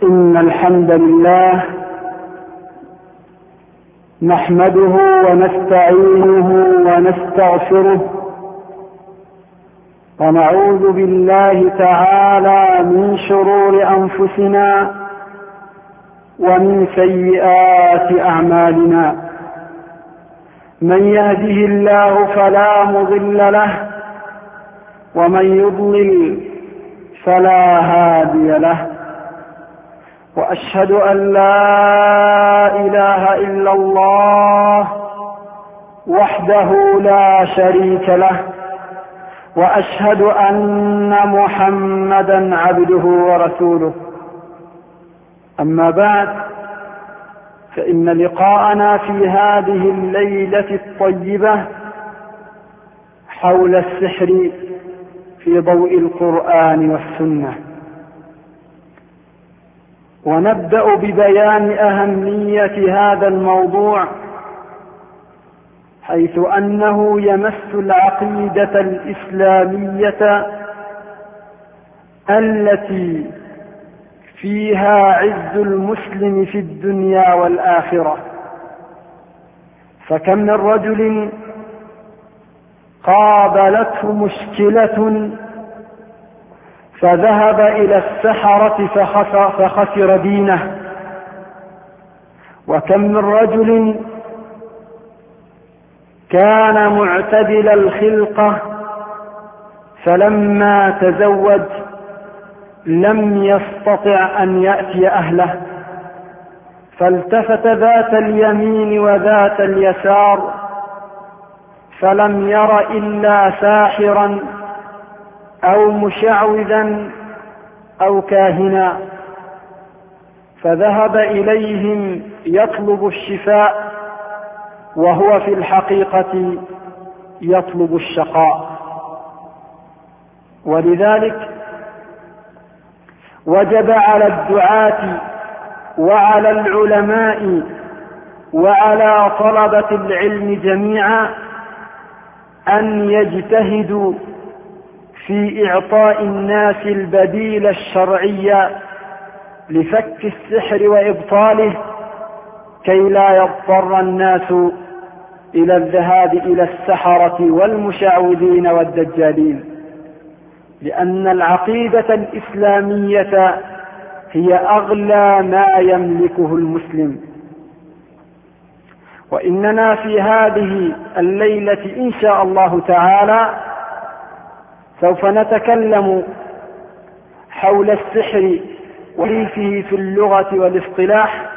إن الحمد لله نحمده ونستعينه ونستغفره ونعوذ بالله تعالى من شرور أنفسنا ومن سيئات أعمالنا. من يهده الله فلا مضل له ومن يضلل فلا هادي له، وأشهد أن لا إله إلا الله وحده لا شريك له، وأشهد أن محمدا عبده ورسوله. أما بعد، فإن لقاءنا في هذه الليلة الطيبة حول السحر في ضوء القرآن والسنة، ونبدأ ببيان أهمية هذا الموضوع، حيث أنه يمس العقيدة الإسلامية التي فيها عز المسلم في الدنيا والآخرة. فكم من رجل قابلته مشكلة فذهب إلى السحرة فخسر دينه، وكم من رجل كان معتدل الخلقة فلما تزوج لم يستطع أن يأتي أهله، فالتفت ذات اليمين وذات اليسار فلم ير إلا ساحرا أو مشعوذا أو كاهنا، فذهب إليهم يطلب الشفاء وهو في الحقيقة يطلب الشقاء. ولذلك وجب على الدعاة وعلى العلماء وعلى طلبة العلم جميعا أن يجتهدوا في إعطاء الناس البديل الشرعي لفك السحر وإبطاله، كي لا يضطر الناس إلى الذهاب إلى السحرة والمشعوذين والدجالين، لأن العقيدة الإسلامية هي أغلى ما يملكه المسلم. وإننا في هذه الليلة إن شاء الله تعالى سوف نتكلم حول السحر وتعريفه في اللغة والاصطلاح،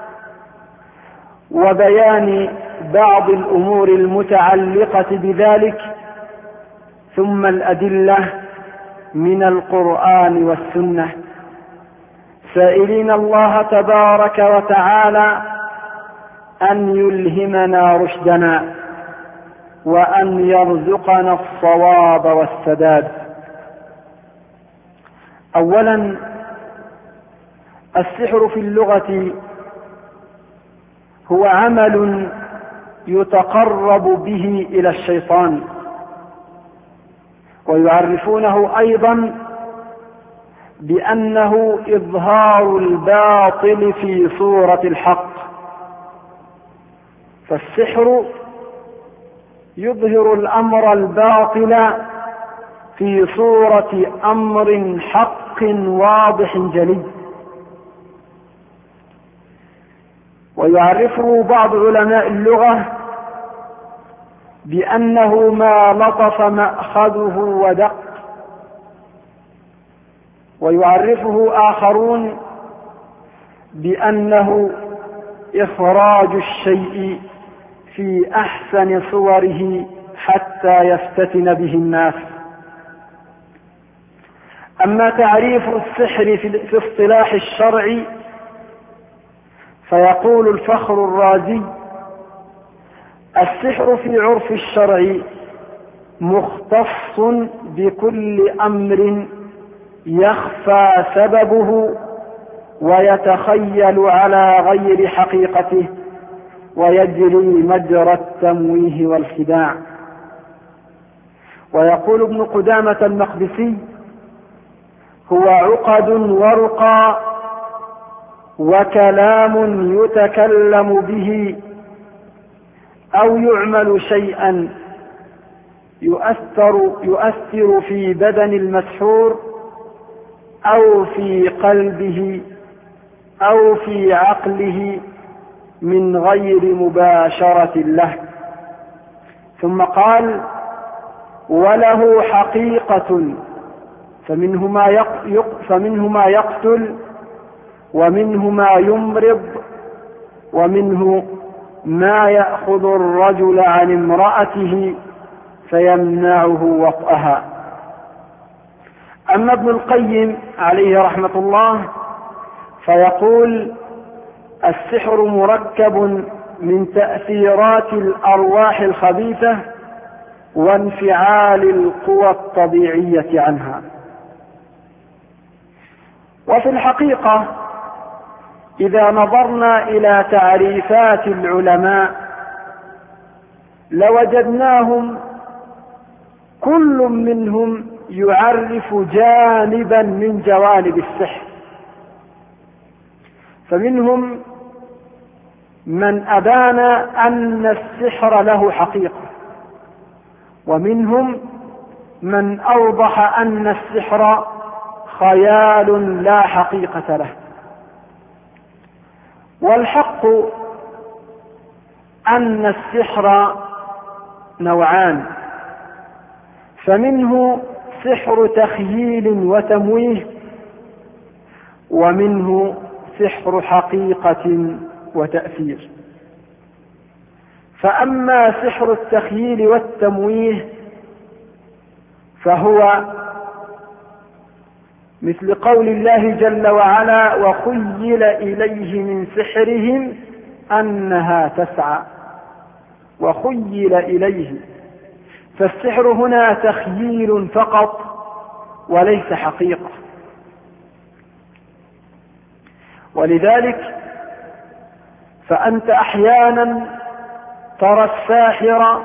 وبيان بعض الأمور المتعلقة بذلك، ثم الأدلة من القرآن والسنة، سائلين الله تبارك وتعالى أن يلهمنا رشدنا وأن يرزقنا الصواب والسداد. أولا، السحر في اللغة هو عمل يتقرب به إلى الشيطان، ويعرفونه أيضا بأنه إظهار الباطل في صورة الحق. فالسحر يظهر الأمر الباطل في صورة أمر حق واضح جلي. ويعرفه بعض علماء اللغة بأنه ما لطف مأخذه ودق، ويعرفه آخرون بأنه إخراج الشيء في أحسن صوره حتى يفتتن به الناس. أما تعريف السحر في اصطلاح الشرع فيقول الفخر الرازي: السحر في عرف الشرع مختص بكل أمر يخفى سببه ويتخيل على غير حقيقته ويجري مجرى التمويه والخداع. ويقول ابن قدامة المقدسي: هو عقد ورقى وكلام يتكلم به أو يعمل شيئا يؤثر في بدن المسحور أو في قلبه أو في عقله من غير مباشرة له. ثم قال: وله حقيقة، فمنه ما يقتل، ومنه ما يمرض، ومنه ما يأخذ الرجل عن امرأته فيمنعه وطئها. أما ابن القيم عليه رحمة الله فيقول: السحر مركب من تأثيرات الأرواح الخبيثة وانفعال القوى الطبيعية عنها. وفي الحقيقة إذا نظرنا إلى تعريفات العلماء لوجدناهم كل منهم يعرف جانبا من جوانب السحر، فمنهم من أبان أن السحر له حقيقة، ومنهم من أوضح أن السحر خيال لا حقيقة له. والحق أن السحر نوعان، فمنه سحر تخييل وتمويه، ومنه سحر حقيقة وتأثير. فأما سحر التخييل والتمويه فهو مثل قول الله جل وعلا: وخيل إليه من سحرهم أنها تسعى. وخيل إليه، فالسحر هنا تخييل فقط وليس حقيقة. ولذلك فأنت أحيانا ترى الساحر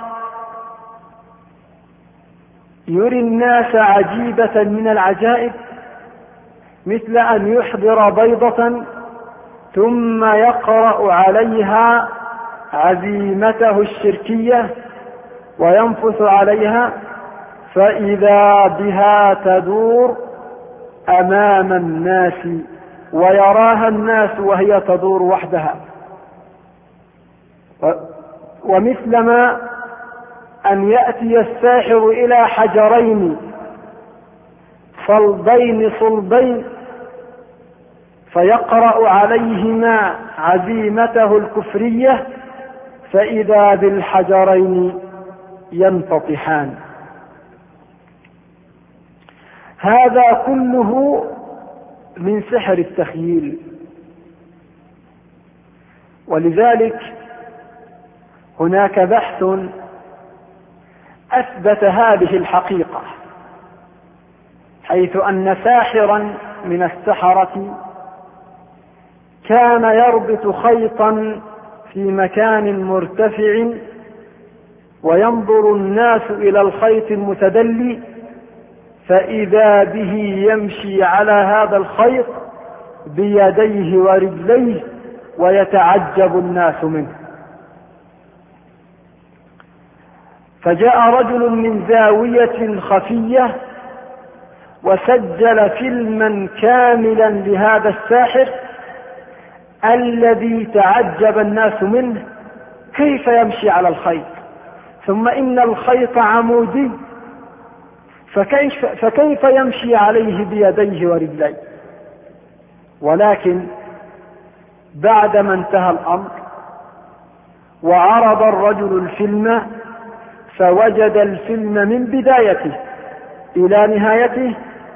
يري الناس عجيبة من العجائب، مثل أن يحضر بيضة ثم يقرأ عليها عزيمته الشركية وينفث عليها فإذا بها تدور أمام الناس ويراها الناس وهي تدور وحدها. ومثلما أن يأتي الساحر إلى حجرين صلبين صلبين فيقرأ عليهما عزيمته الكفرية فإذا بالحجرين ينتطحان. هذا كله من سحر التخييل. ولذلك هناك بحث أثبت هذه الحقيقة، حيث أن ساحرا من السحرة كان يربط خيطا في مكان مرتفع وينظر الناس إلى الخيط المتدلي فإذا به يمشي على هذا الخيط بيديه ورجليه ويتعجب الناس منه. فجاء رجل من زاوية خفية وسجل فيلما كاملا لهذا الساحر الذي تعجب الناس منه، كيف يمشي على الخيط، ثم إن الخيط عمودي، فكيف يمشي عليه بيديه ورجليه. ولكن بعدما انتهى الأمر وعرض الرجل الفيلم فوجد الفيلم من بدايته إلى نهايته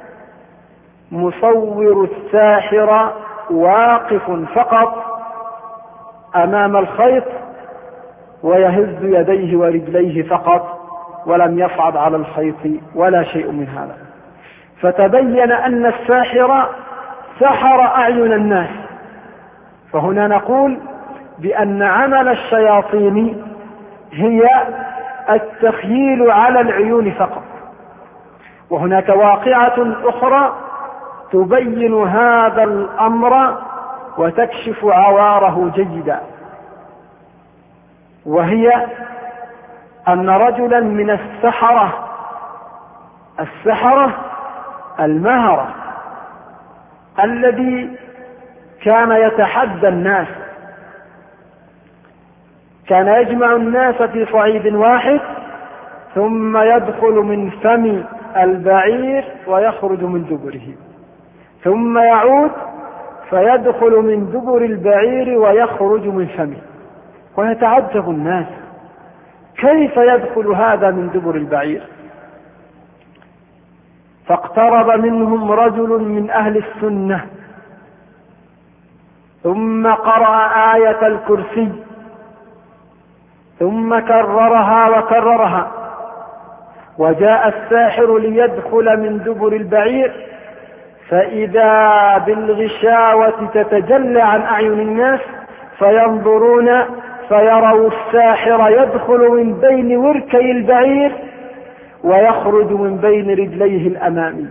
مصور الساحر واقف فقط أمام الخيط ويهز يديه ورجليه فقط، ولم يصعد على الخيط ولا شيء من هذا. فتبين أن الساحر سحر أعين الناس. فهنا نقول بأن عمل الشياطين هي التخييل على العيون فقط. وهناك واقعة أخرى تبين هذا الأمر وتكشف عواره جيدا، وهي أن رجلا من السحرة المهرة الذي كان يتحدى الناس، كان يجمع الناس في صعيد واحد ثم يدخل من فم البعير ويخرج من دبره، ثم يعود فيدخل من دبر البعير ويخرج من فمه، ويتعجب الناس كيف يدخل هذا من دبر البعير. فاقترب منهم رجل من أهل السنة ثم قرأ آية الكرسي ثم كررها وكررها، وجاء الساحر ليدخل من دبر البعير فإذا بالغشاوة تتجلى عن أعين الناس فينظرون فيروا الساحر يدخل من بين وركي البعير ويخرج من بين رجليه الأمامي.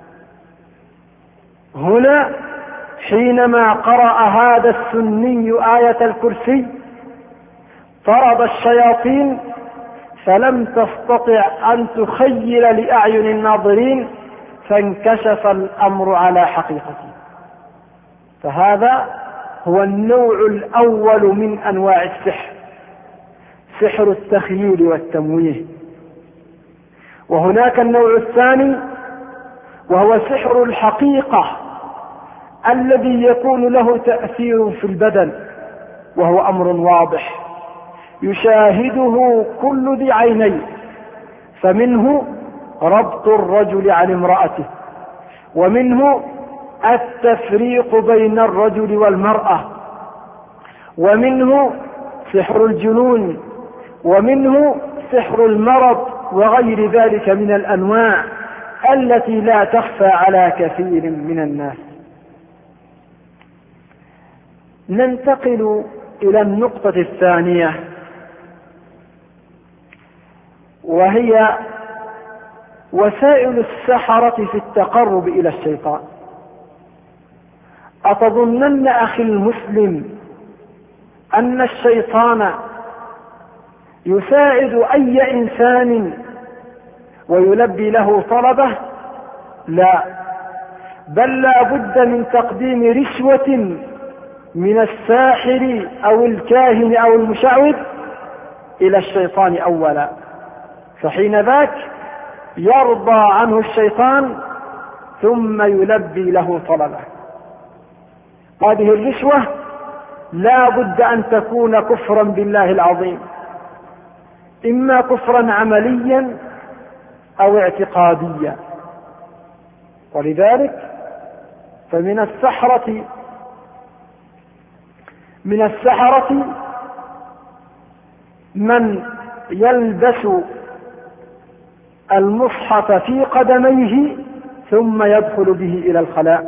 هنا حينما قرأ هذا السني آية الكرسي طرد الشياطين فلم تستطع أن تخيل لأعين الناظرين، فانكشف الأمر على حقيقته. فهذا هو النوع الأول من أنواع السحر، سحر التخييل والتمويه. وهناك النوع الثاني وهو سحر الحقيقة الذي يكون له تأثير في البدن، وهو أمر واضح يشاهده كل ذي عينين، فمنه ربط الرجل عن امرأته، ومنه التفريق بين الرجل والمرأة، ومنه سحر الجنون، ومنه سحر المرض، وغير ذلك من الأنواع التي لا تخفى على كثير من الناس. ننتقل إلى النقطة الثانية، وهي وسائل السحرة في التقرب إلى الشيطان. أتظنن أخي المسلم أن الشيطان يساعد أي إنسان ويلبي له طلبه؟ لا، بل لا بد من تقديم رشوة من الساحر أو الكاهن أو المشعوذ إلى الشيطان أولا، فحين ذاك يرضى عنه الشيطان ثم يلبي له طلبه. هذه الرشوة لا بد أن تكون كفرا بالله العظيم، إما كفرا عمليا أو اعتقاديا. ولذلك فمن السحرة من يلبس المصحف في قدميه ثم يدخل به إلى الخلاء،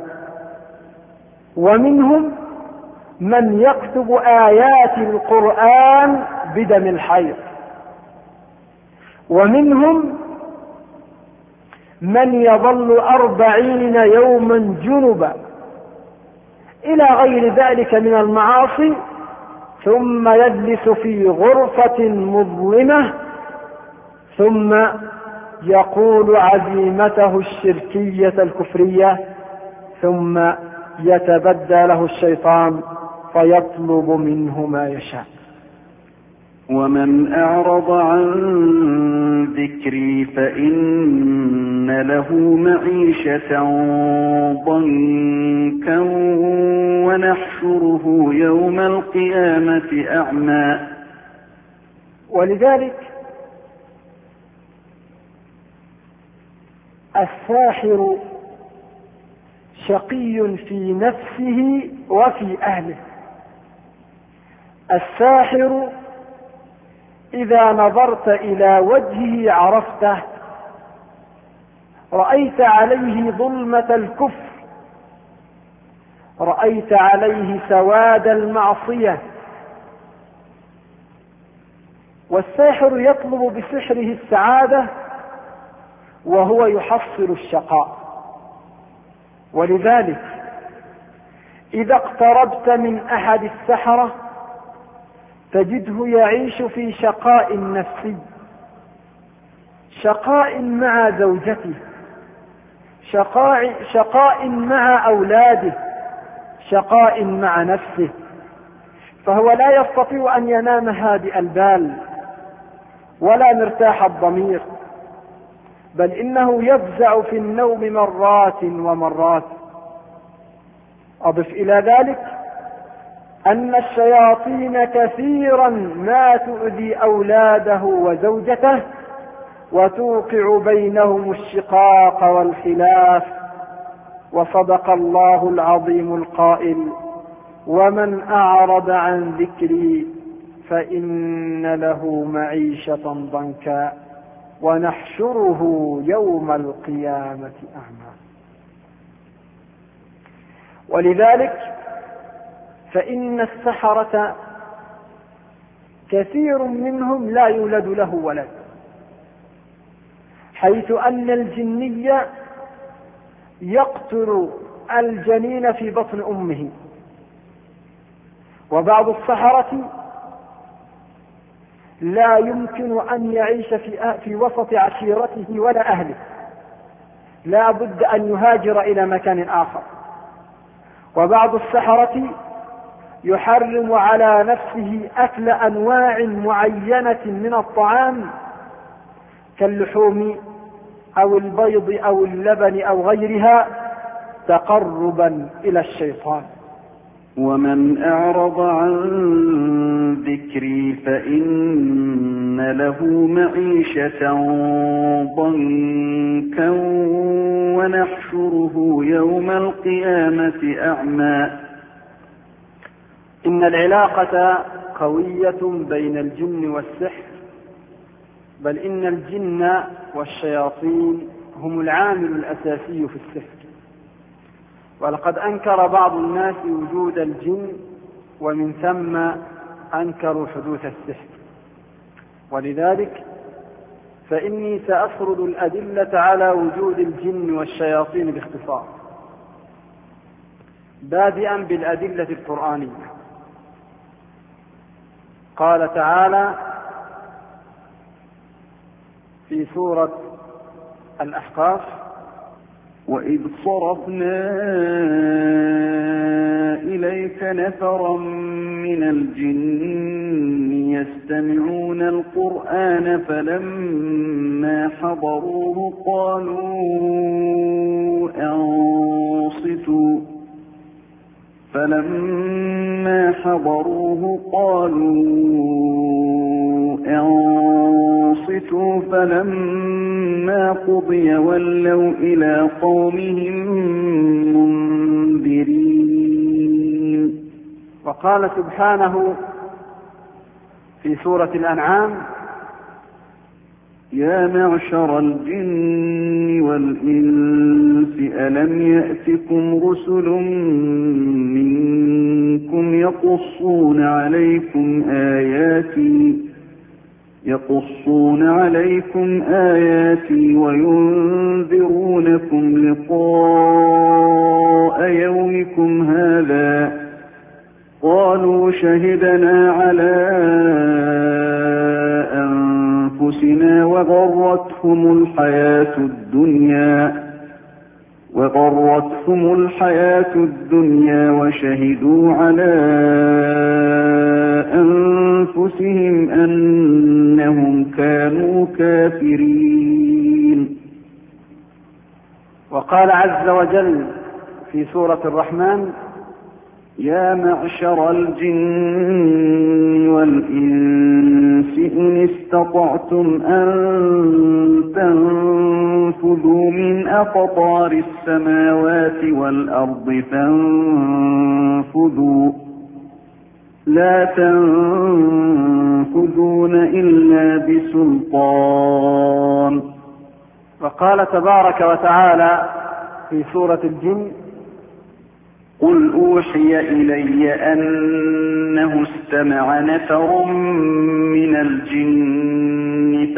ومنهم من يكتب آيات القرآن بدم الحيض، ومنهم من يظل 40 يوما جنبا، إلى غير ذلك من المعاصي، ثم يجلس في غرفة مظلمة ثم يقول عزيمته الشركية الكفرية، ثم يتبدى له الشيطان فيطلب منه ما يشاء. ومن أعرض عن ذكري فإن له معيشة ضنكا ونحشره يوم القيامة أعمى. ولذلك الساحر شقي في نفسه وفي أهله. الساحر إذا نظرت إلى وجهه عرفته، رأيت عليه ظلمة الكفر، رأيت عليه سواد المعصية. والساحر يطلب بسحره السعادة وهو يحصل الشقاء. ولذلك إذا اقتربت من أحد السحرة تجده يعيش في شقاء نفسي، شقاء مع زوجته، شقاء مع أولاده، شقاء مع نفسه، فهو لا يستطيع أن ينام هادئ البال ولا مرتاح الضمير، بل إنه يفزع في النوم مرات ومرات. أضف إلى ذلك أن الشياطين كثيرا ما تؤذي أولاده وزوجته وتوقع بينهم الشقاق والخلاف. وصدق الله العظيم القائل: ومن أعرض عن ذكري فإن له معيشة ضنكا ونحشره يوم القيامة أعمى. ولذلك فإن السحرة كثير منهم لا يولد له ولد، حيث أن الجني يقتل الجنين في بطن أمه. وبعض السحرة لا يمكن أن يعيش في وسط عشيرته ولا أهله، لا بد أن يهاجر إلى مكان آخر. وبعض السحرة يحرم على نفسه أكل أنواع معينة من الطعام كاللحوم أو البيض أو اللبن أو غيرها تقربا إلى الشيطان. ومن أعرض عن ذكري فإن له معيشة ضنكا ونحشره يوم القيامة أعمى. إن العلاقة قوية بين الجن والسحر، بل إن الجن والشياطين هم العامل الأساسي في السحر. ولقد أنكر بعض الناس وجود الجن ومن ثم أنكروا حدوث السحر. ولذلك فإني سأسرد الأدلة على وجود الجن والشياطين باختصار، بادئا بالأدلة القرآنية. قال تعالى في سورة الأحقاف: وإذ صرفنا إليك نفرا من الجن يستمعون القرآن فلما حضروه قالوا أنصتوا فلما قضي ولوا إلى قومهم منذرين. وقال سبحانه في سورة الأنعام: يا معشر الجن والإنس ألم يأتكم رسل منكم يقصون عليكم آياتي وينذرونكم لقاء يومكم هذا قالوا شهدنا على أنفسنا وغرتهم الحياة الدنيا وشهدوا على أنفسهم أنهم كانوا كافرين. وقال عز وجل في سورة الرحمن: يا معشر الجن والإنس إن استطعتم أن تنفذوا من أقطار السماوات والأرض فانفذوا لا تنفذون إلا بسلطان. وقال تبارك وتعالى في سورة الجن: قل أوحي إلي أنه استمع نفر من الجن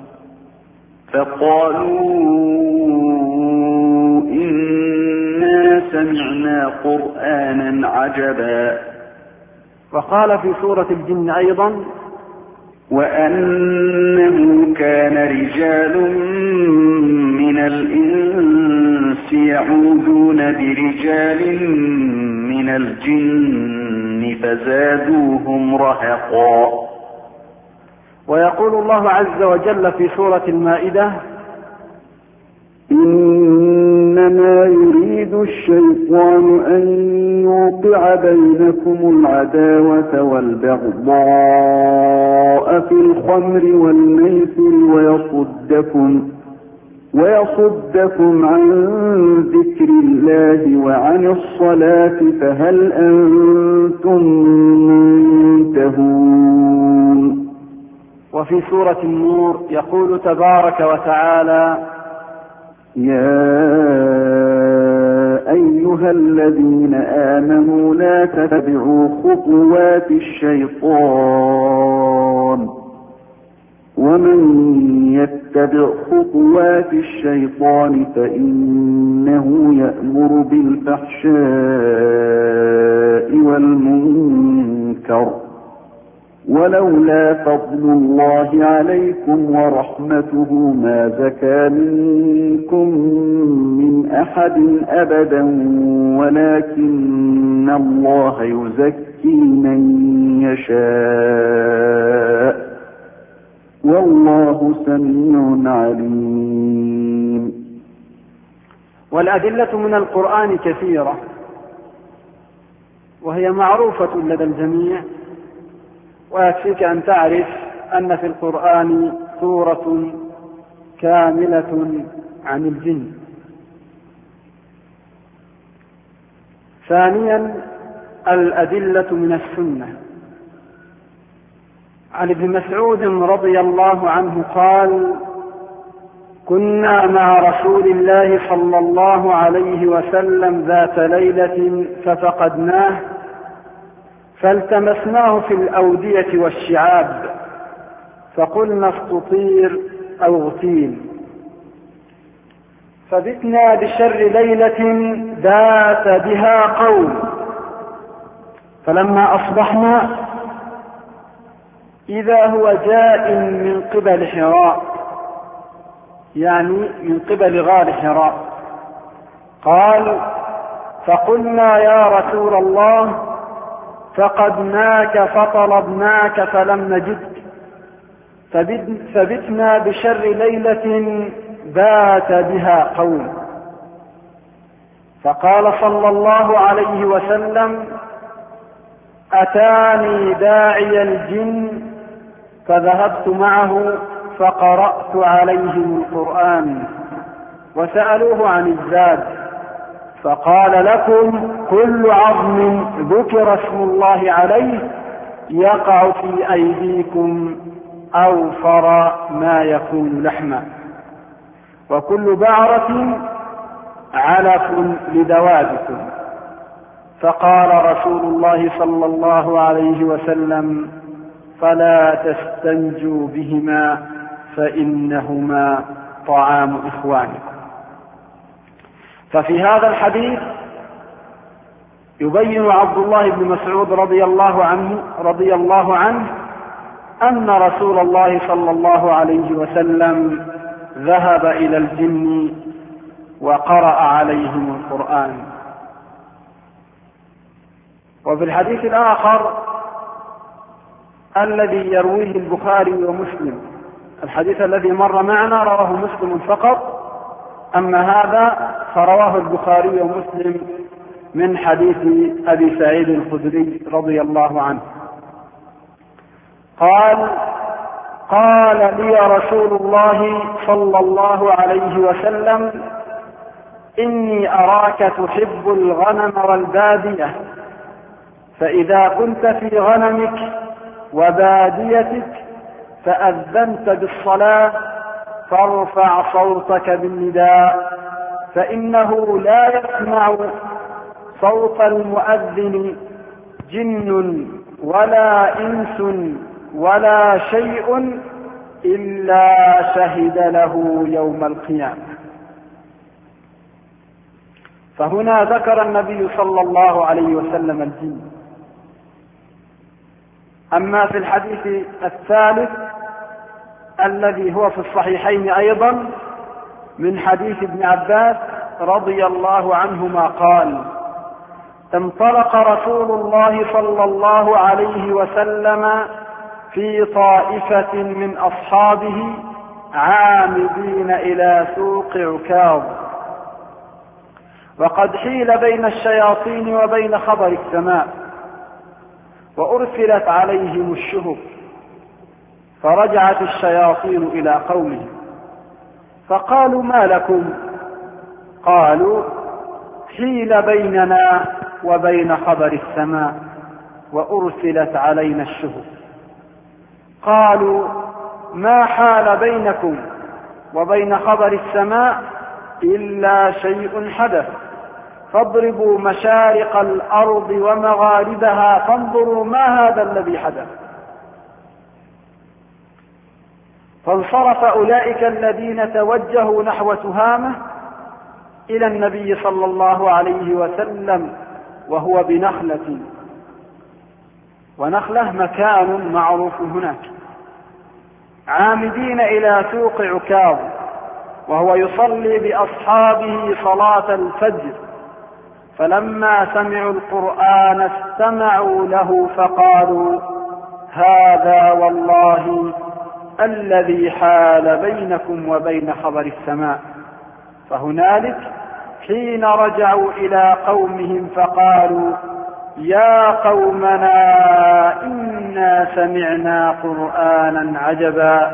فقالوا إنا إنا سمعنا قرآنا عجبا. وقال في سورة الجن أيضا: وأنه كان رجال من الإنس يعوذون برجال من الجن فزادوهم رهقا. ويقول الله عز وجل في سورة المائدة: إنما يريد الشيطان أن يوقع بينكم العداوة والبغضاء في الخمر والميسر ويصدكم عن ذكر الله وعن الصلاة فهل أنتم منتهون. وفي سورة النور يقول تبارك وتعالى: يا أيها الذين آمنوا لا تتبعوا خطوات الشيطان ومن يتبع خطوات الشيطان فإنه يأمر بالفحشاء والمنكر ولولا فضل الله عليكم ورحمته ما زكى منكم من أحد أبدا ولكن الله يزكي من يشاء والله سميع عليم. والأدلة من القرآن كثيرة وهي معروفة لدى الجميع، ويكفيك أن تعرف أن في القرآن سورة كاملة عن الجن. ثانيا الأدلة من السنة. عن ابن مسعود رضي الله عنه قال: كنا مع رسول الله صلى الله عليه وسلم ذات ليلة ففقدناه فالتمسناه في الأودية والشعاب فقلنا استطير أو اغتيل، فبتنا بشر ليلة بات بها قوم، فلما أصبحنا إذا هو جاء من قبل حراء، يعني من قبل غار حراء. قال: فقلنا يا رسول الله فقدناك فطلبناك فلم نجدك، فبتنا بشر ليلة بات بها قوم. فقال صلى الله عليه وسلم: أتاني داعي الجن فذهبت معه فقرأت عليهم القرآن وسألوه عن الزاد فقال: لكم كل عظم ذكر اسم الله عليه يقع في أيديكم أوفر ما يكون لحما، وكل بعرة علف لدوابكم. فقال رسول الله صلى الله عليه وسلم: فلا تستنجوا بهما فإنهما طعام إخوانكم. ففي هذا الحديث يبين عبد الله بن مسعود رضي الله عنه أن رسول الله صلى الله عليه وسلم ذهب إلى الجن وقرأ عليهم القرآن. وفي الحديث الآخر الذي يرويه البخاري ومسلم، الحديث الذي مر معنا رواه مسلم فقط، أما هذا فرواه البخاري ومسلم من حديث أبي سعيد الخدري رضي الله عنه قال لي رسول الله صلى الله عليه وسلم: إني أراك تحب الغنم والبادية، فإذا كنت في غنمك وباديتك فأذنت بالصلاة فارفع صوتك بالنداء، فإنه لا يسمع صوت المؤذن جن ولا إنس ولا شيء إلا شهد له يوم القيامة. فهنا ذكر النبي صلى الله عليه وسلم الجن. أما في الحديث الثالث الذي هو في الصحيحين أيضا من حديث ابن عباس رضي الله عنهما قال: انطلق رسول الله صلى الله عليه وسلم في طائفة من أصحابه عامدين إلى سوق عكاظ، وقد حيل بين الشياطين وبين خبر السماء، وأرسلت عليهم الشهب، فرجعت الشياطين إلى قومهم فقالوا: ما لكم؟ قالوا: حيل بيننا وبين خبر السماء وأرسلت علينا الشهب. قالوا: ما حال بينكم وبين خبر السماء إلا شيء حدث، فاضربوا مشارق الأرض ومغاربها فانظروا ما هذا الذي حدث. فانصرف أولئك الذين توجهوا نحو تهامة إلى النبي صلى الله عليه وسلم وهو بنخلة، ونخلة مكان معروف هناك، عامدين إلى سوق عكاظ، وهو يصلي بأصحابه صلاة الفجر، فلما سمعوا القرآن استمعوا له فقالوا: هذا والله الذي حال بينكم وبين خبر السماء. فهنالك حين رجعوا إلى قومهم فقالوا: يا قومنا إنا سمعنا قرآنا عجبا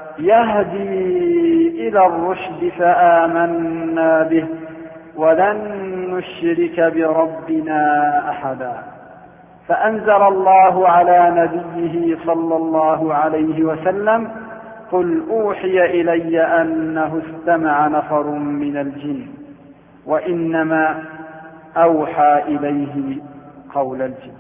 يهدي إلى الرشد فآمنا به ولن نشرك بربنا أحدا. فأنزل الله على نبيه صلى الله عليه وسلم: قل أوحي إلي أنه استمع نفر من الجن وإنما أوحى إليه قول الجن.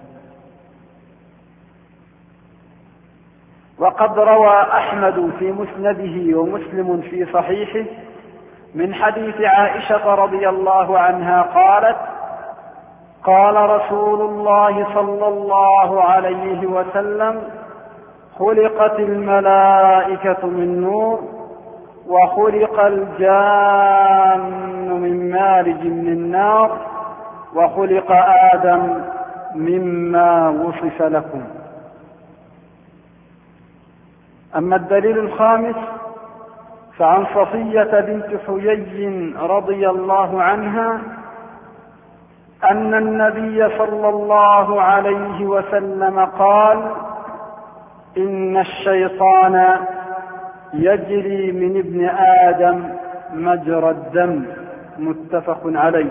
وقد روى أحمد في مسنده ومسلم في صحيحه من حديث عائشة رضي الله عنها قالت: قال رسول الله صلى الله عليه وسلم: خلقت الملائكة من نور، وخلق الجان من مارج من نار، وخلق آدم مما وصف لكم. أما الدليل الخامس فعن صفية بنت حيي رضي الله عنها أن النبي صلى الله عليه وسلم قال: إن الشيطان يجري من ابن آدم مجرى الدم، متفق عليه.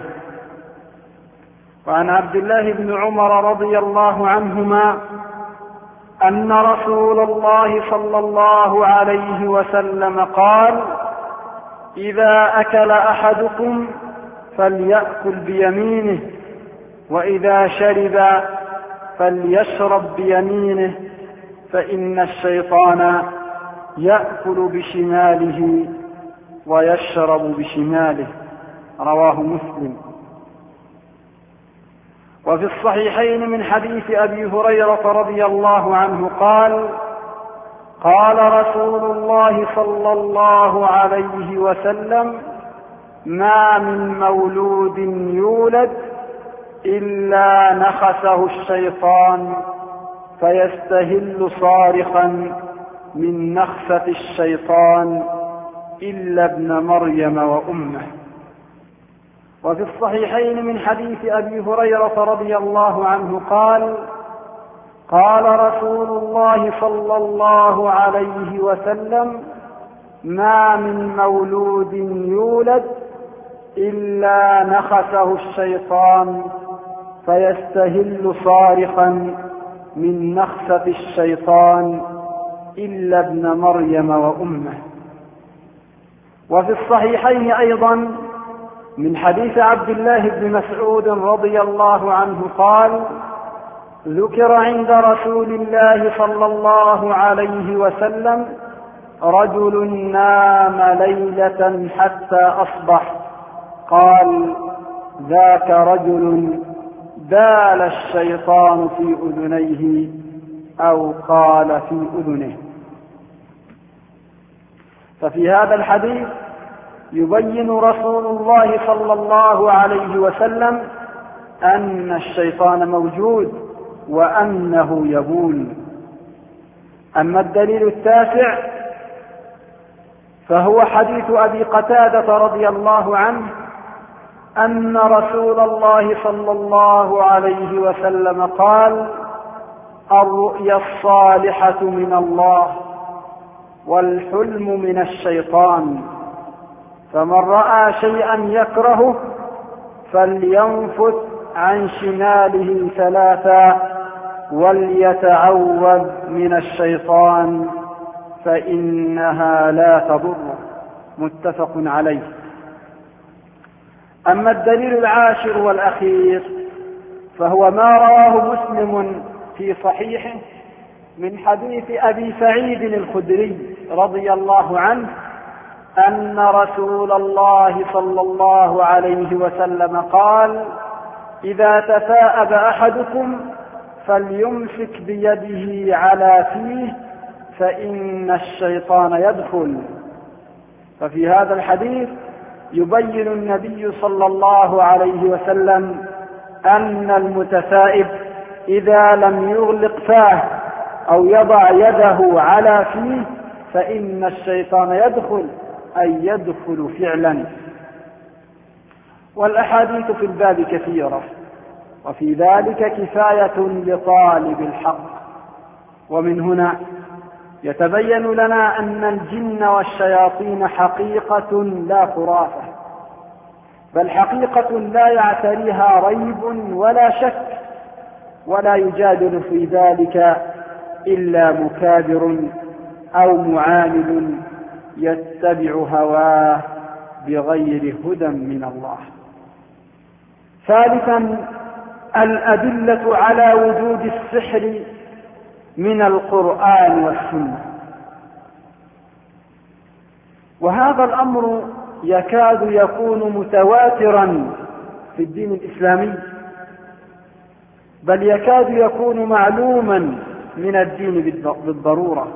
وعن عبد الله بن عمر رضي الله عنهما أن رسول الله صلى الله عليه وسلم قال: إذا أكل أحدكم فليأكل بيمينه، وإذا شرب فليشرب بيمينه، فإن الشيطان يأكل بشماله ويشرب بشماله. رواه مسلم. وفي الصحيحين من حديث أبي هريرة رضي الله عنه قال: قال رسول الله صلى الله عليه وسلم: ما من مولود يولد إلا نخسه الشيطان فيستهل صارخا من نخسة الشيطان إلا ابن مريم وأمه. وفي الصحيحين من حديث أبي هريرة رضي الله عنه قال: قال رسول الله صلى الله عليه وسلم: ما من مولود يولد إلا نخسه الشيطان فيستهل صارخا من نخسة الشيطان إلا ابن مريم وأمه. وفي الصحيحين أيضا من حديث عبد الله بن مسعود رضي الله عنه قال: ذكر عند رسول الله صلى الله عليه وسلم رجل نام ليلة حتى أصبح، قال: ذاك رجل بال الشيطان في أذنيه أو قال في أذنه. ففي هذا الحديث يبين رسول الله صلى الله عليه وسلم أن الشيطان موجود وأنه يبول. أما الدليل التاسع فهو حديث أبي قتادة رضي الله عنه أن رسول الله صلى الله عليه وسلم قال: الرؤيا الصالحة من الله والحلم من الشيطان، فمن رأى شيئا يكرهه فلينفث عن شماله 3 وليتعوذ من الشيطان فإنها لا تضره. متفق عليه. أما الدليل العاشر والأخير فهو ما رواه مسلم في صحيحه من حديث أبي سعيد الخدري رضي الله عنه أن رسول الله صلى الله عليه وسلم قال: إذا تثاءب أحدكم فليمسك بيده على فيه فإن الشيطان يدخل. ففي هذا الحديث يبين النبي صلى الله عليه وسلم أن المتثائب إذا لم يغلق فاه أو يضع يده على فيه فإن الشيطان يدخل، أي يدخل فعلا. والأحاديث في الباب كثيرة، وفي ذلك كفاية لطالب الحق. ومن هنا يتبين لنا أن الجن والشياطين حقيقة لا خرافة، بل حقيقة لا يعتريها ريب ولا شك، ولا يجادل في ذلك إلا مكابر أو معاند يتبع هواه بغير هدى من الله. ثالثا، الأدلة على وجود السحر من القرآن والسنة. وهذا الأمر يكاد يكون متواترا في الدين الإسلامي، بل يكاد يكون معلوما من الدين بالضرورة.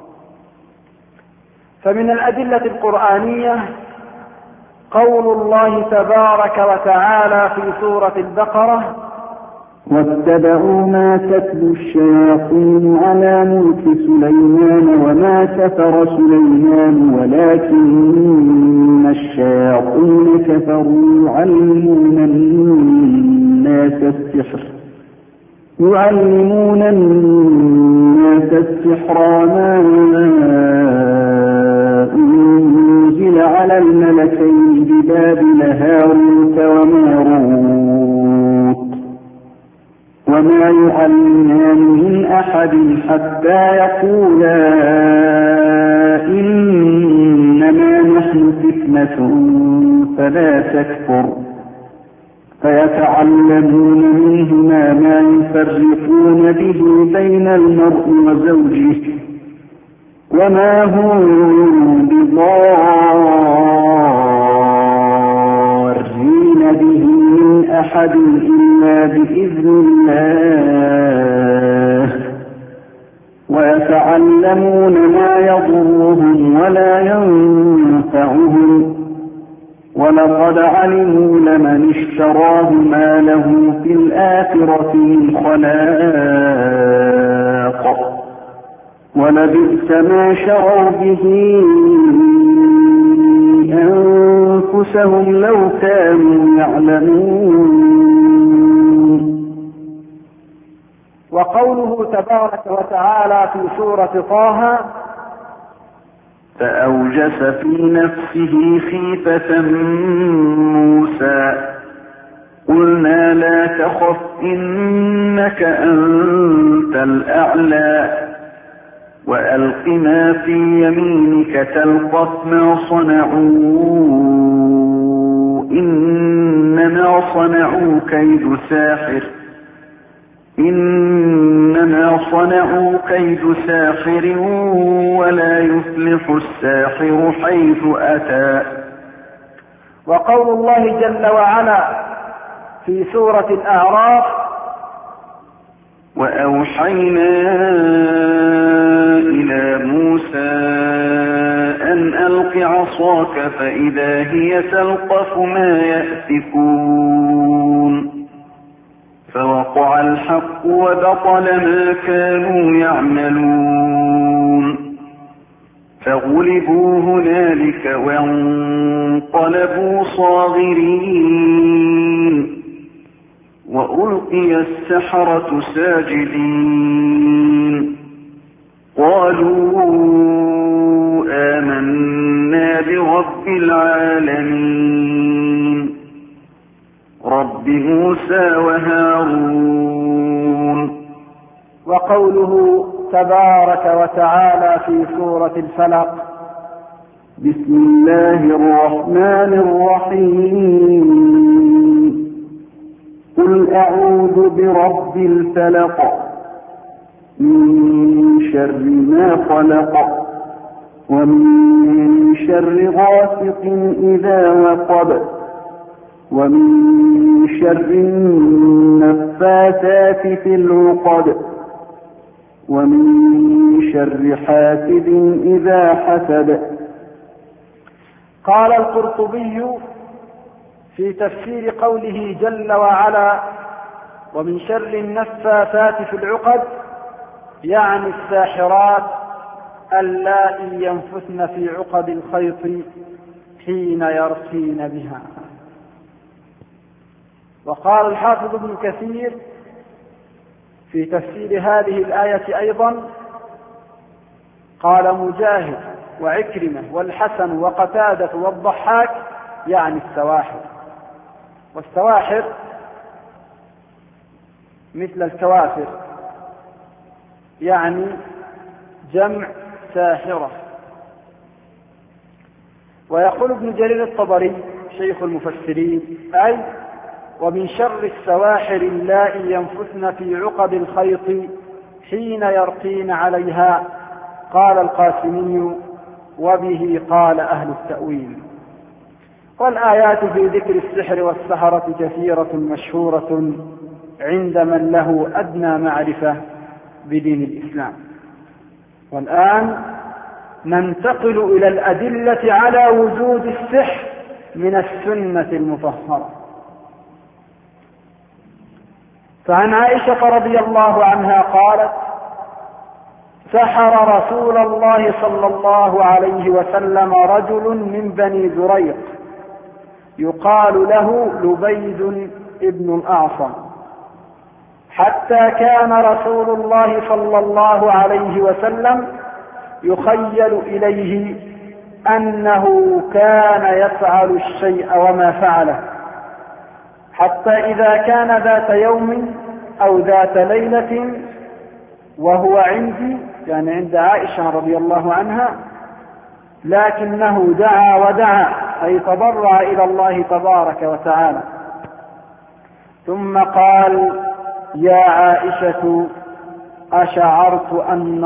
فمن الأدلة القرآنية قول الله تبارك وتعالى في سورة البقرة: واتبعوا ما تتلو الشياطين على ملك سليمان وما كفر سليمان ولكن الشياطين كفروا يعلمون الناس السحر ما أنزل على الملكين ببابل هاروت وماروت وما يعلمان من أحد حتى يقولا إنما نحن فتنة فلا تكفر، فيتعلمون منهما ما يفرقون به بين المرء وزوجه وما هم بضارين به من أحد إلا بإذن الله، ويتعلمون ما يضرهم ولا ينفعهم، ولقد علموا لمن اشتراه ما له في الآخرة من خلاق، ولبئس ما شروا به أنفسهم لو كانوا يعلمون. وقوله تبارك وتعالى في سورة طه: فأوجس في نفسه خيفة موسى قلنا لا تخف إنك أنت الأعلى وألق ما في يمينك تلقف ما صنعوا إنما صنعوا كيد ساحر ولا يفلح الساحر حيث أتى. وقول الله جل وعلا: في سورة الأعراف: وأوحينا إلى موسى أن ألق عصاك فإذا هي تلقف ما يأفكون فوقع الحق وبطل ما كانوا يعملون فغلبوا هنالك وانقلبوا صاغرين وألقي السحرة ساجدين قالوا آمنا برب العالمين رب موسى وهارون. وقوله تبارك وتعالى في سورة الفلق: بسم الله الرحمن الرحيم قل أعوذ برب الفلق من شر ما خلق ومن شر غاسق إذا وقب ومن شر النفاثات في العقد ومن شر حاسد إذا حسد. قال القرطبي في تفسير قوله جل وعلا: ومن شر النفاثات في العقد، يعني الساحرات اللائي ينفثن في عقد الخيط حين يرقين بها. وقال الحافظ ابن كثير في تفسير هذه الآية أيضا: قال مجاهد وعكرمة والحسن وقتادة والضحاك يعني السواحر. والسواحر مثل الكوافر، يعني جمع ساحرة. ويقول ابن جرير الطبري شيخ المفسرين: أي ومن شر السواحر اللائي ينفثن في عقد الخيط حين يرقين عليها. قال القاسمي: وبه قال أهل التأويل. والآيات في ذكر السحر والسحرة كثيرة مشهورة عند من له أدنى معرفة بدين الإسلام. والآن ننتقل إلى الأدلة على وجود السحر من السنة المطهرة. فعن عائشة رضي الله عنها قالت: سحر رسول الله صلى الله عليه وسلم رجل من بني زريق يقال له لبيد ابن الأعصم، حتى كان رسول الله صلى الله عليه وسلم يخيل إليه أنه كان يفعل الشيء وما فعله، حتى إذا كان ذات يوم أو ذات ليلة وهو عندي، يعني عند عائشة رضي الله عنها، لكنه دعا ودعا أي تضرع إلى الله تبارك وتعالى، ثم قال: يا عائشة أشعرت أن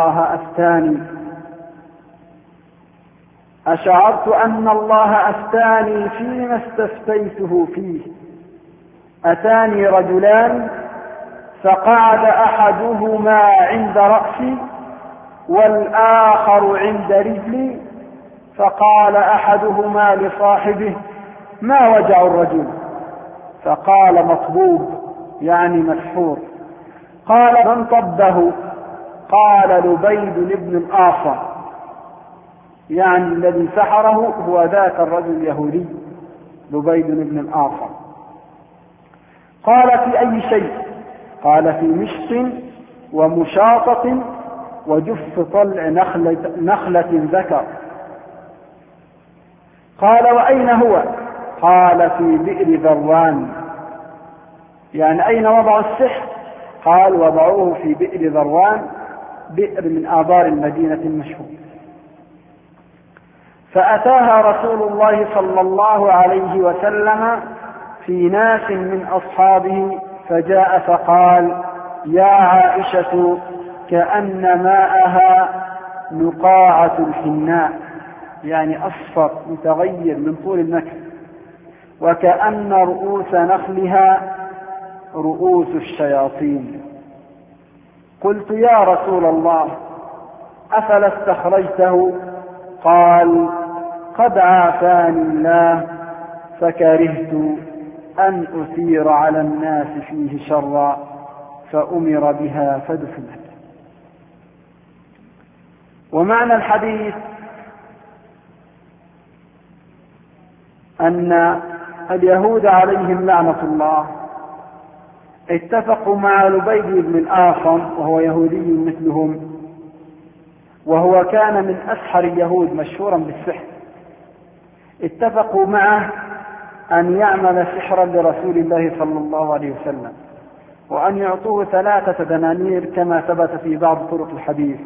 الله أفتاني فيما استفتيته فيه. أتاني رجلان فقعد أحدهما عند رأسي والآخر عند رجلي، فقال أحدهما لصاحبه: ما وجع الرجل؟ فقال: مطبوب، يعني مسحور. قال: من طبه؟ قال: لبيد بن الأعصم، يعني الذي سحره هو ذاك الرجل اليهودي لبيد بن الأعصم. قال: في أي شيء؟ قال: في مشط ومشاطة وجف طلع نخلة ذكر. قال: وأين هو؟ قال: في بئر ذروان، يعني أين وضعوا السحر؟ قال: وضعوه في بئر ذروان، بئر من آبار المدينة المشهور. فأتاها رسول الله صلى الله عليه وسلم في ناس من أصحابه، فجاء فقال: يا عائشة كأن ماءها نقاعة الحناء، يعني أصفر متغير من طول النكر، وكأن رؤوس نخلها رؤوس الشياطين. قلت يا رسول الله أفلا استخرجته؟ قال قد عافاني الله فكرهت أن أثير على الناس فيه شرا فأمر بها فدفنت. ومعنى الحديث أن اليهود عليهم لعنة الله اتفقوا مع لبيد بن الأعصم وهو يهودي مثلهم، وهو كان من أسحر اليهود مشهورا بالسحر، اتفقوا معه أن يعمل سحرا لرسول الله صلى الله عليه وسلم، وأن يعطوه 3 دنانير كما ثبت في بعض طرق الحديث.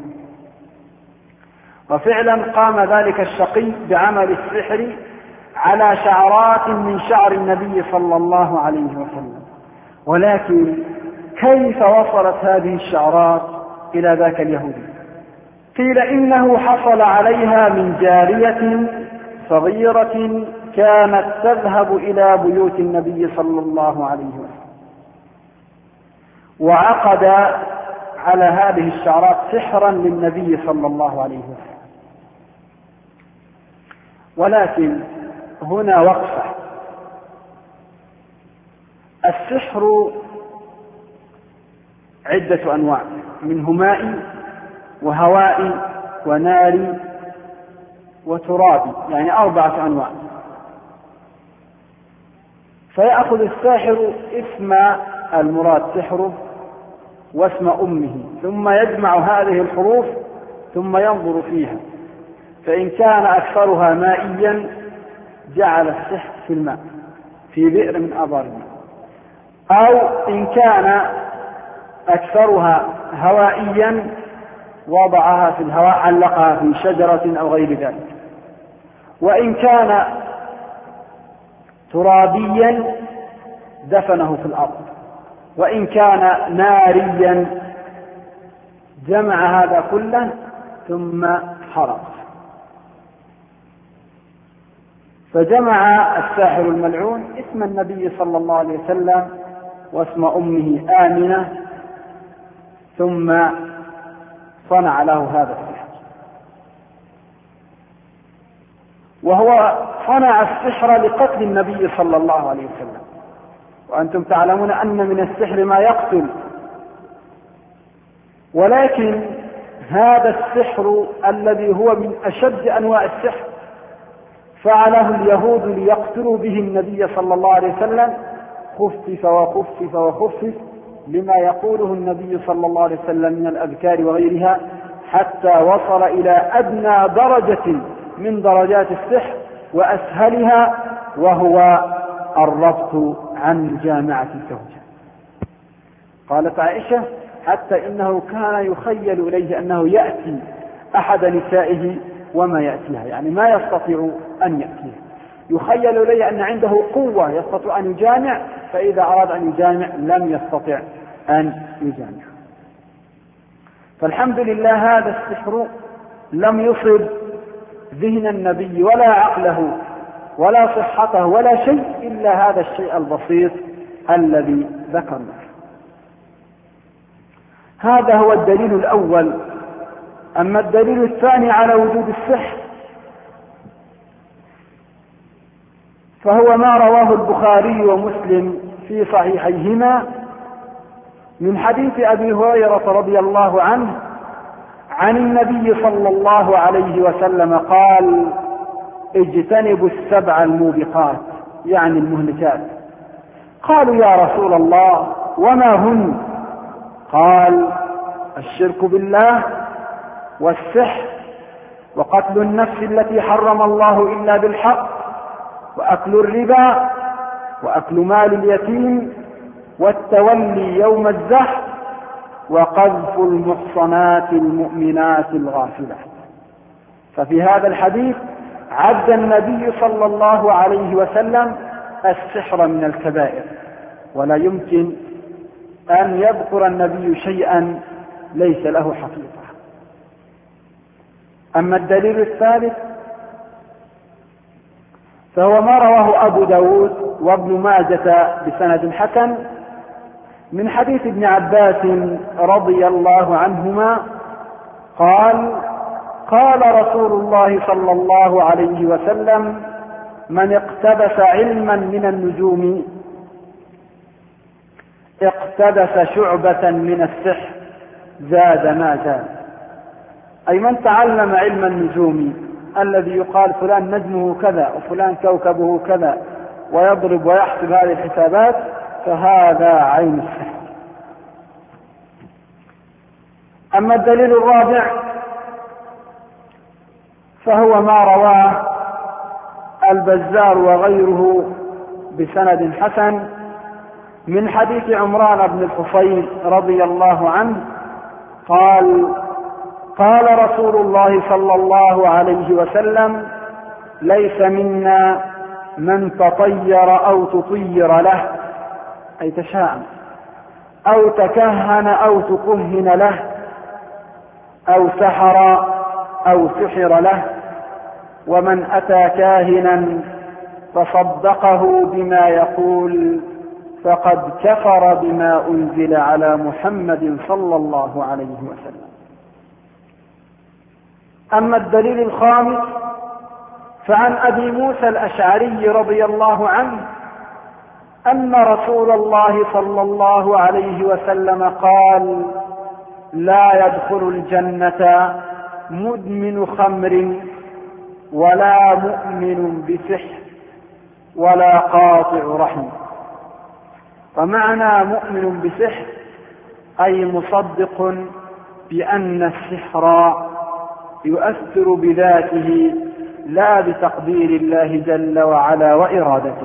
وفعلا قام ذلك الشقي بعمل السحر على شعرات من شعر النبي صلى الله عليه وسلم. ولكن كيف وصلت هذه الشعرات إلى ذاك اليهودي؟ قيل إنه حصل عليها من جارية صغيرة كانت تذهب إلى بيوت النبي صلى الله عليه وسلم، وعقد على هذه الشعرات سحرا للنبي صلى الله عليه وسلم. ولكن هنا وقفة. السحر عدة أنواع، منه مائي وهوائي وناري وترابي، يعني 4 أنواع. فيأخذ الساحر اسم المراد سحره واسم أمه، ثم يجمع هذه الحروف ثم ينظر فيها، فإن كان أكثرها مائيا جعل السحر في الماء في بئر من آبار الماء، أو إن كان أكثرها هوائيا وضعها في الهواء، علقها في شجرة أو غير ذلك. وإن كان ترابيا دفنه في الأرض. وإن كان ناريا جمع هذا كله ثم حرق. فجمع الساحر الملعون اسم النبي صلى الله عليه وسلم واسم أمه آمنة، ثم صنع له هذا السحر. وهو صنع السحر لقتل النبي صلى الله عليه وسلم، وأنتم تعلمون أن من السحر ما يقتل. ولكن هذا السحر الذي هو من أشد أنواع السحر فعله اليهود ليقتلوا به النبي صلى الله عليه وسلم، خفف وخفف وخفف لما يقوله النبي صلى الله عليه وسلم من الأذكار وغيرها، حتى وصل إلى أدنى درجة من درجات السحر وأسهلها، وهو الربط عن جامعة الزوجة. قالت عائشة حتى إنه كان يخيل إليه أنه يأتي أحد نسائه وما يأتيها، يعني ما يستطيع أن يأتيها. يخيل إليه أن عنده قوة يستطيع أن يجامع، فإذا أراد أن يجامع لم يستطع أن يجامع. فالحمد لله هذا السحر لم يصب ذهن النبي ولا عقله ولا صحته ولا شيء إلا هذا الشيء البسيط الذي ذكرناه. هذا هو الدليل الأول. أما الدليل الثاني على وجود السحر فهو ما رواه البخاري ومسلم في صحيحيهما من حديث أبي هريرة رضي الله عنه عن النبي صلى الله عليه وسلم قال: اجتنبوا 7 الموبقات، يعني المهلكات. قالوا: يا رسول الله وما هن؟ قال: الشرك بالله، والسحر، وقتل النفس التي حرم الله إلا بالحق، وأكل الربا، وأكل مال اليتيم، والتولي يوم الزحف، وقذف المحصنات المؤمنات الغافلات. ففي هذا الحديث عد النبي صلى الله عليه وسلم السحر من الكبائر، ولا يمكن أن يذكر النبي شيئا ليس له حقيقة. أما الدليل الثالث فهو ما رواه أبو داود وابن ماجة بسند حسن من حديث ابن عباس رضي الله عنهما قال: قال رسول الله صلى الله عليه وسلم: من اقتبس علما من النجوم اقتبس شعبة من السحر زاد ما زاد. أي من تعلم علم النجوم الذي يقال فلان نجمه كذا وفلان كوكبه كذا ويضرب ويحسب هذه الحسابات، فهذا عين السحر. أما الدليل الرابع فهو ما رواه البزار وغيره بسند حسن من حديث عمران بن الحصين رضي الله عنه قال: قال رسول الله صلى الله عليه وسلم: ليس منا من تطير أو تطير له، أي تشاءم، أو تكهن أو تكهن له، أو سحر أو سحر له، ومن أتى كاهنا فصدقه بما يقول فقد كفر بما أنزل على محمد صلى الله عليه وسلم. أما الدليل الخامس فعن أبي موسى الأشعري رضي الله عنه أن رسول الله صلى الله عليه وسلم قال: لا يدخل الجنة مدمن خمر ولا مؤمن بسحر ولا قاطع رحم. ومعنى مؤمن بسحر أي مصدق بأن السحر يؤثر بذاته لا بتقدير الله جل وعلا وإرادته.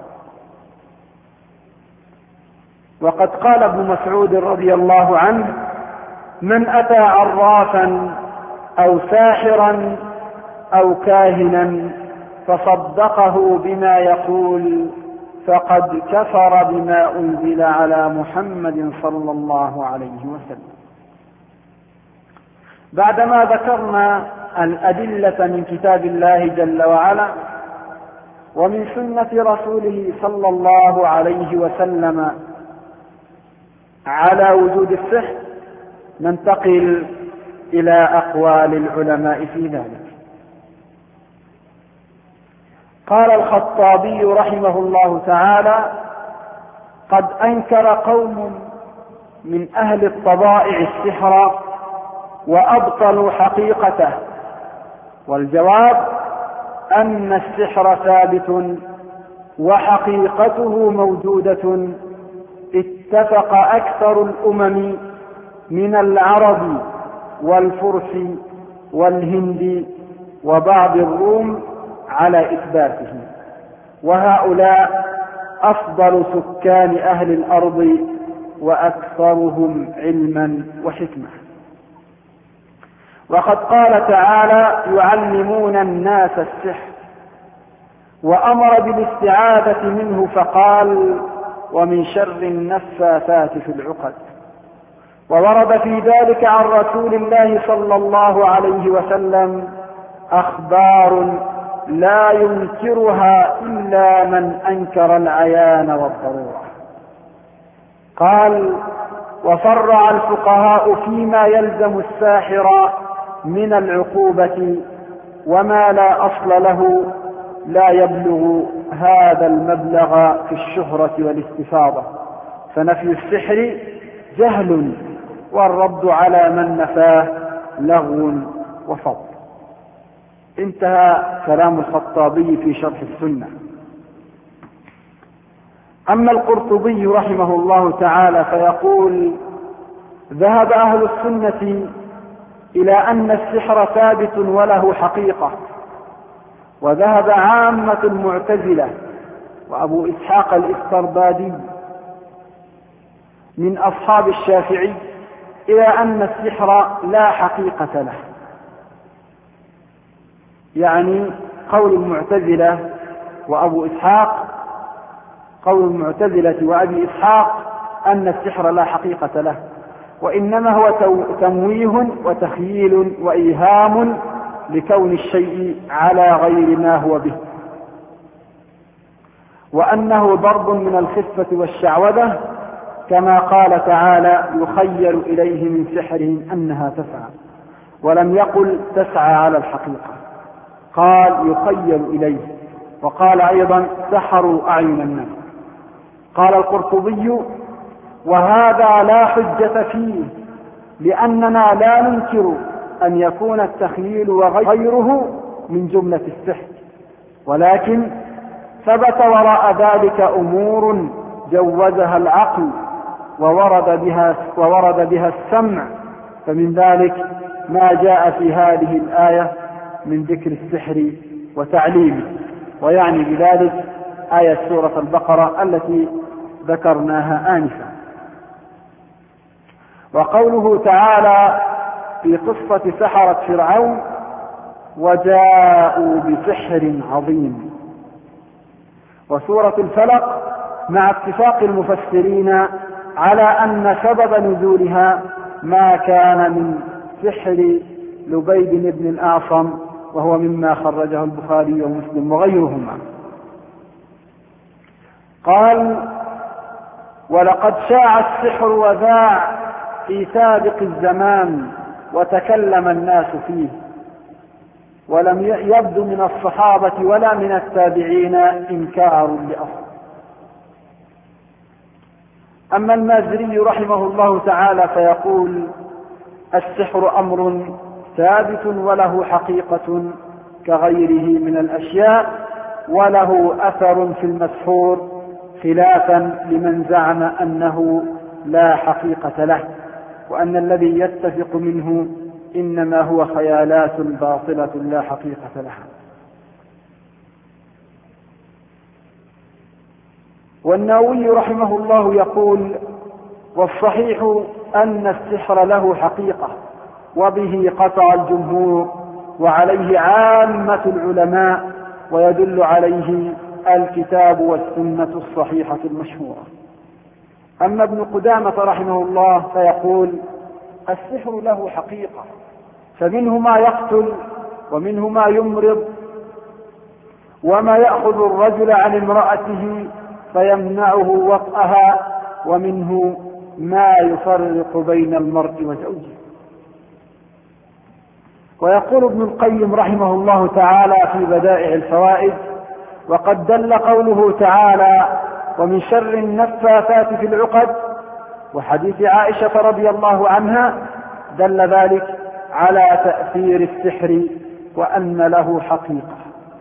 وقد قال ابن مسعود رضي الله عنه: من أتى عرافا أو ساحرا أو كاهنا فصدقه بما يقول فقد كفر بما أنزل على محمد صلى الله عليه وسلم. بعدما ذكرنا الأدلة من كتاب الله جل وعلا ومن سنة رسوله صلى الله عليه وسلم على وجود السحر، ننتقل إلى أقوال العلماء في ذلك. قال الخطابي رحمه الله تعالى: قد أنكر قوم من أهل الطبائع السحر وأبطلوا حقيقته، والجواب أن السحر ثابت وحقيقته موجودة، اتفق أكثر الأمم من العرب والفرس والهند وبعض الروم على إثباته، وهؤلاء أفضل سكان أهل الأرض وأكثرهم علما وحكمة. وقد قال تعالى: يعلمون الناس السحر، وأمر بالاستعاذة منه فقال: ومن شر النفاثات في العقد. وورد في ذلك عن رسول الله صلى الله عليه وسلم أخبار لا ينكرها إلا من أنكر العيان والضرورة. قال: وفرع الفقهاء فيما يلزم الساحر من العقوبة وما لا أصل له لا يبلغ هذا المبلغ في الشهرة والاستفاضة، فنفي السحر جهل والرد على من نفاه لغو وفضل. انتهى كلام الخطابي في شرح السنة. أما القرطبي رحمه الله تعالى فيقول: ذهب أهل السنة إلى أن السحر ثابت وله حقيقة، وذهب عامة المعتزلة وأبو إسحاق الإسكربادي من أصحاب الشافعي إلى أن السحر لا حقيقة له. يعني قول المعتزلة وأبو إسحاق، قول المعتزلة وأبي إسحاق أن السحر لا حقيقة له، وإنما هو تمويه وتخييل وإيهام لكون الشيء على غير ما هو به. وأنه ضرب من الخفة والشعوذة، كما قال تعالى: يخيل إليه من سحرهم أنها تسعى، ولم يقل تسعى على الحقيقة، قال يخيل إليه. وقال أيضا: سحروا أعين الناس. قال القرطبي: وهذا لا حجة فيه، لأننا لا ننكر أن يكون التخييل وغيره من جملة السحر، ولكن ثبت وراء ذلك أمور جوزها العقل وورد بها السمع، فمن ذلك ما جاء في هذه الآية من ذكر السحر وتعليمه، ويعني بذلك آية سورة البقرة التي ذكرناها آنفا. وقوله تعالى في قصة سحرة فرعون: وجاءوا بسحر عظيم. وسورة الفلق مع اتفاق المفسرين على أن سبب نزولها ما كان من سحر لبيد بن الأعصم، وهو مما خرجه البخاري ومسلم وغيرهما. قال: ولقد شاع السحر وذاع في سابق الزمان وتكلم الناس فيه، ولم يبدو من الصحابة ولا من التابعين إنكار لأصل. أما المازري رحمه الله تعالى فيقول: السحر أمر ثابت وله حقيقة كغيره من الأشياء، وله أثر في المسحور، خلافا لمن زعم أنه لا حقيقة له، وأن الذي يتفق منه إنما هو خيالات باطلة لا حقيقة لها. والنووي رحمه الله يقول: والصحيح أن السحر له حقيقة، وبه قطع الجمهور، وعليه عامة العلماء، ويدل عليه الكتاب والسنة الصحيحة المشهورة. أما ابن قدامة رحمه الله فيقول: السحر له حقيقة، فمنه ما يقتل، ومنه ما يمرض، وما يأخذ الرجل عن امرأته فيمنعه وطئها، ومنه ما يفرق بين المرء وزوجه. ويقول ابن القيم رحمه الله تعالى في بدائع الفوائد: وقد دل قوله تعالى: ومن شر النفاثات في العقد، وحديث عائشة رضي الله عنها، دل ذلك على تأثير السحر وأن له حقيقة.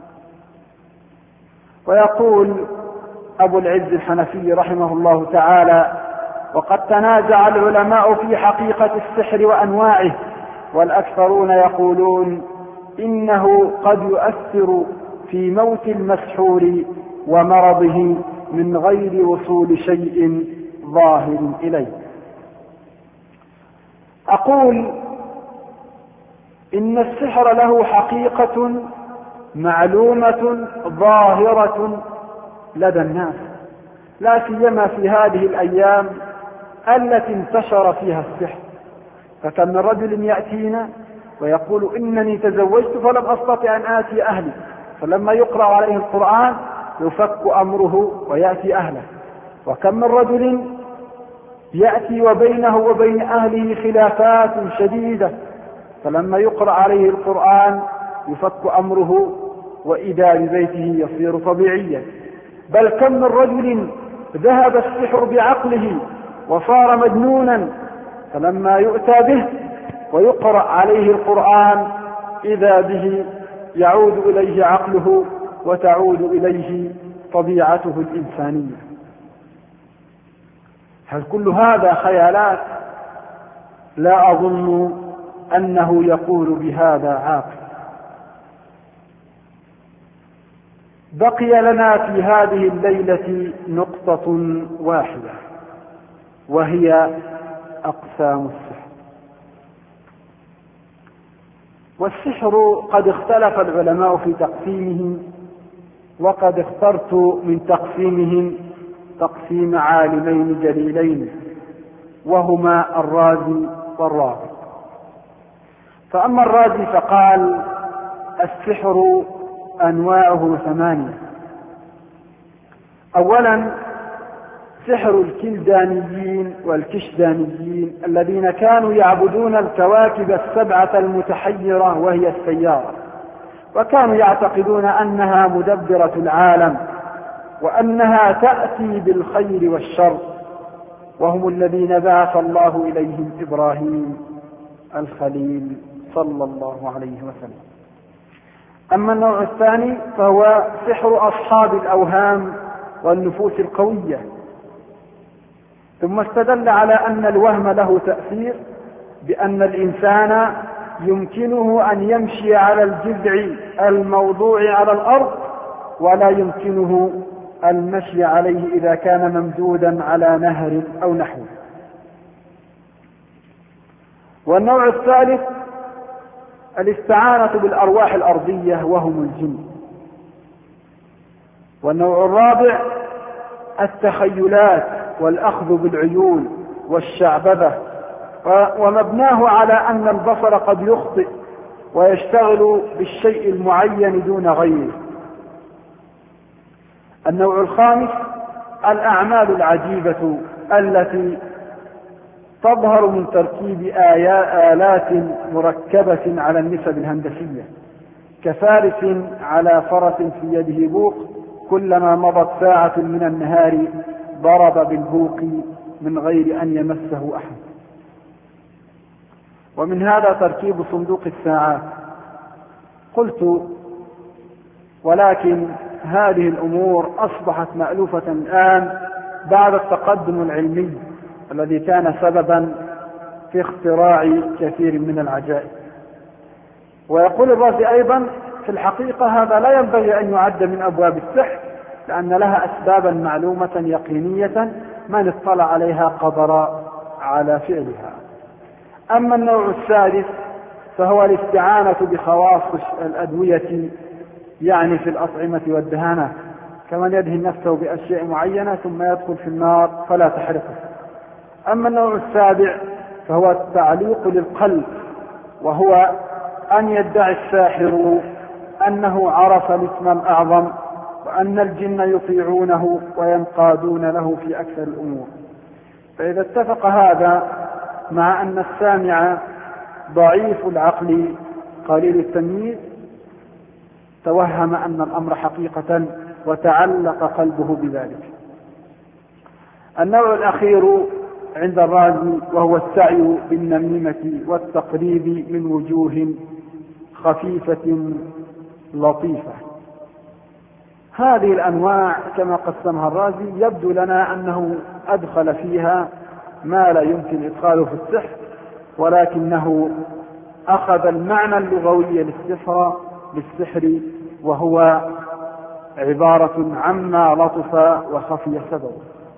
ويقول أبو العز الحنفي رحمه الله تعالى: وقد تنازع العلماء في حقيقة السحر وأنواعه، والأكثرون يقولون إنه قد يؤثر في موت المسحور ومرضه من غير وصول شيء ظاهر إليه. أقول إن السحر له حقيقة معلومة ظاهرة لدى الناس، لا سيما في هذه الأيام التي انتشر فيها السحر. فكم من رجل يأتينا ويقول: إنني تزوجت فلم أستطع أن آتي أهلي، فلما يقرأ عليه القرآن يفك أمره ويأتي أهله. وكم من رجل يأتي وبينه وبين أهله خلافات شديدة، فلما يقرأ عليه القرآن يفك أمره وإذا ببيته يصير طبيعيا. بل كم من رجل ذهب السحر بعقله وصار مجنونا، فلما يؤتى به ويقرأ عليه القرآن إذا به يعود إليه عقله وتعود إليه طبيعته الإنسانية. هل كل هذا خيالات؟ لا أظن أنه يقول بهذا عاقل. بقي لنا في هذه الليلة نقطة واحدة، وهي أقسام السحر. والسحر قد اختلف العلماء في تقسيمه، وقد اخترت من تقسيمهم تقسيم عالمين جليلين، وهما الرازي والراغب. فأما الرازي فقال: السحر أنواعه 8، أولا سحر الكلدانيين والكشدانيين الذين كانوا يعبدون الكواكب السبعة المتحيرة وهي السيارة، وكانوا يعتقدون أنها مدبرة العالم وأنها تأتي بالخير والشر، وهم الذين بعث الله إليهم إبراهيم الخليل صلى الله عليه وسلم. أما النوع الثاني فهو سحر أصحاب الأوهام والنفوس القوية، ثم استدل على أن الوهم له تأثير بأن الإنسان يمكنه أن يمشي على الجذع الموضوع على الأرض ولا يمكنه المشي عليه إذا كان ممدودا على نهر أو نحوه. والنوع الثالث الاستعانة بالأرواح الأرضية وهم الجن. والنوع الرابع التخيلات والأخذ بالعيون والشعبذة، ومبناه على أن البصر قد يخطئ ويشتغل بالشيء المعين دون غيره. النوع الخامس الأعمال العجيبة التي تظهر من تركيب آلات مركبة على النسب الهندسية، كفارس على فرس في يده بوق كلما مضت ساعة من النهار ضرب بالبوق من غير أن يمسه أحد. ومن هذا تركيب صندوق الساعات. قلت ولكن هذه الأمور أصبحت مألوفة الآن بعد التقدم العلمي الذي كان سببا في اختراع كثير من العجائب. ويقول الرازي أيضا في الحقيقة هذا لا ينبغي أن يعد من أبواب السحر، لأن لها أسبابا معلومة يقينية من اطلع عليها قدر على فعلها. أما النوع السادس فهو الاستعانة بخواص الأدوية، يعني في الأطعمة والدهانات، كمن يدهن نفسه بأشياء معينة ثم يدخل في النار فلا تحرقه. أما النوع السابع فهو التعليق للقلب، وهو أن يدعي الساحر أنه عرف الاسم الأعظم وأن الجن يطيعونه وينقادون له في أكثر الأمور. فإذا اتفق هذا مع أن السامع ضعيف العقل قليل التمييز توهم أن الأمر حقيقة وتعلق قلبه بذلك. النوع الأخير عند الرازي وهو السعي بالنميمة والتقريب من وجوه خفيفة لطيفة. هذه الأنواع كما قسمها الرازي يبدو لنا أنه أدخل فيها ما لا يمكن إدخاله في السحر، ولكنه أخذ المعنى اللغوي للسحر وهو عبارة عما لطف وخفي سببه.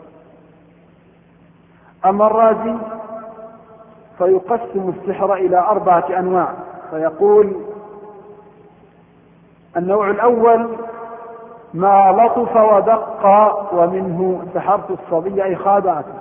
أما الرازي فيقسم السحر إلى 4 أنواع، فيقول النوع الأول ما لطف ودق ومنه سحرت الصبي أي خادعته،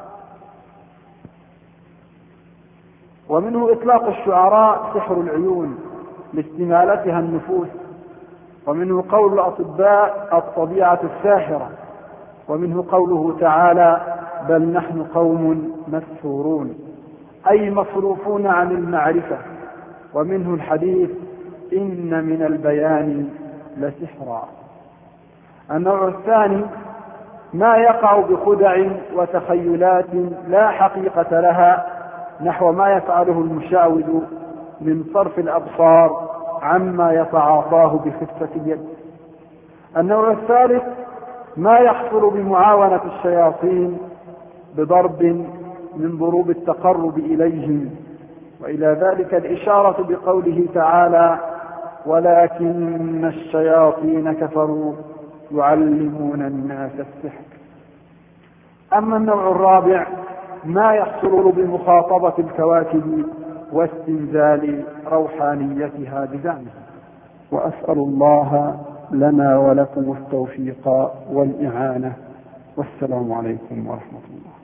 ومنه إطلاق الشعراء سحر العيون لاستمالتها النفوس، ومنه قول الأطباء الطبيعة الساحرة، ومنه قوله تعالى بل نحن قوم مسحورون أي مصروفون عن المعرفة، ومنه الحديث إن من البيان لسحرا. النوع الثاني ما يقع بخدع وتخيلات لا حقيقة لها، نحو ما يفعله المشعوذ من صرف الأبصار عما يتعاطاه بخفة اليد. النوع الثالث ما يحصل بمعاونة الشياطين بضرب من ضروب التقرب إليهم، وإلى ذلك الإشارة بقوله تعالى ولكن الشياطين كفروا يعلمون الناس السحر. أما النوع الرابع ما يحصل بمخاطبة الكواكب واستنزال روحانيتها بزعمها. وأسأل الله لنا ولكم التوفيق والإعانة، والسلام عليكم ورحمة الله.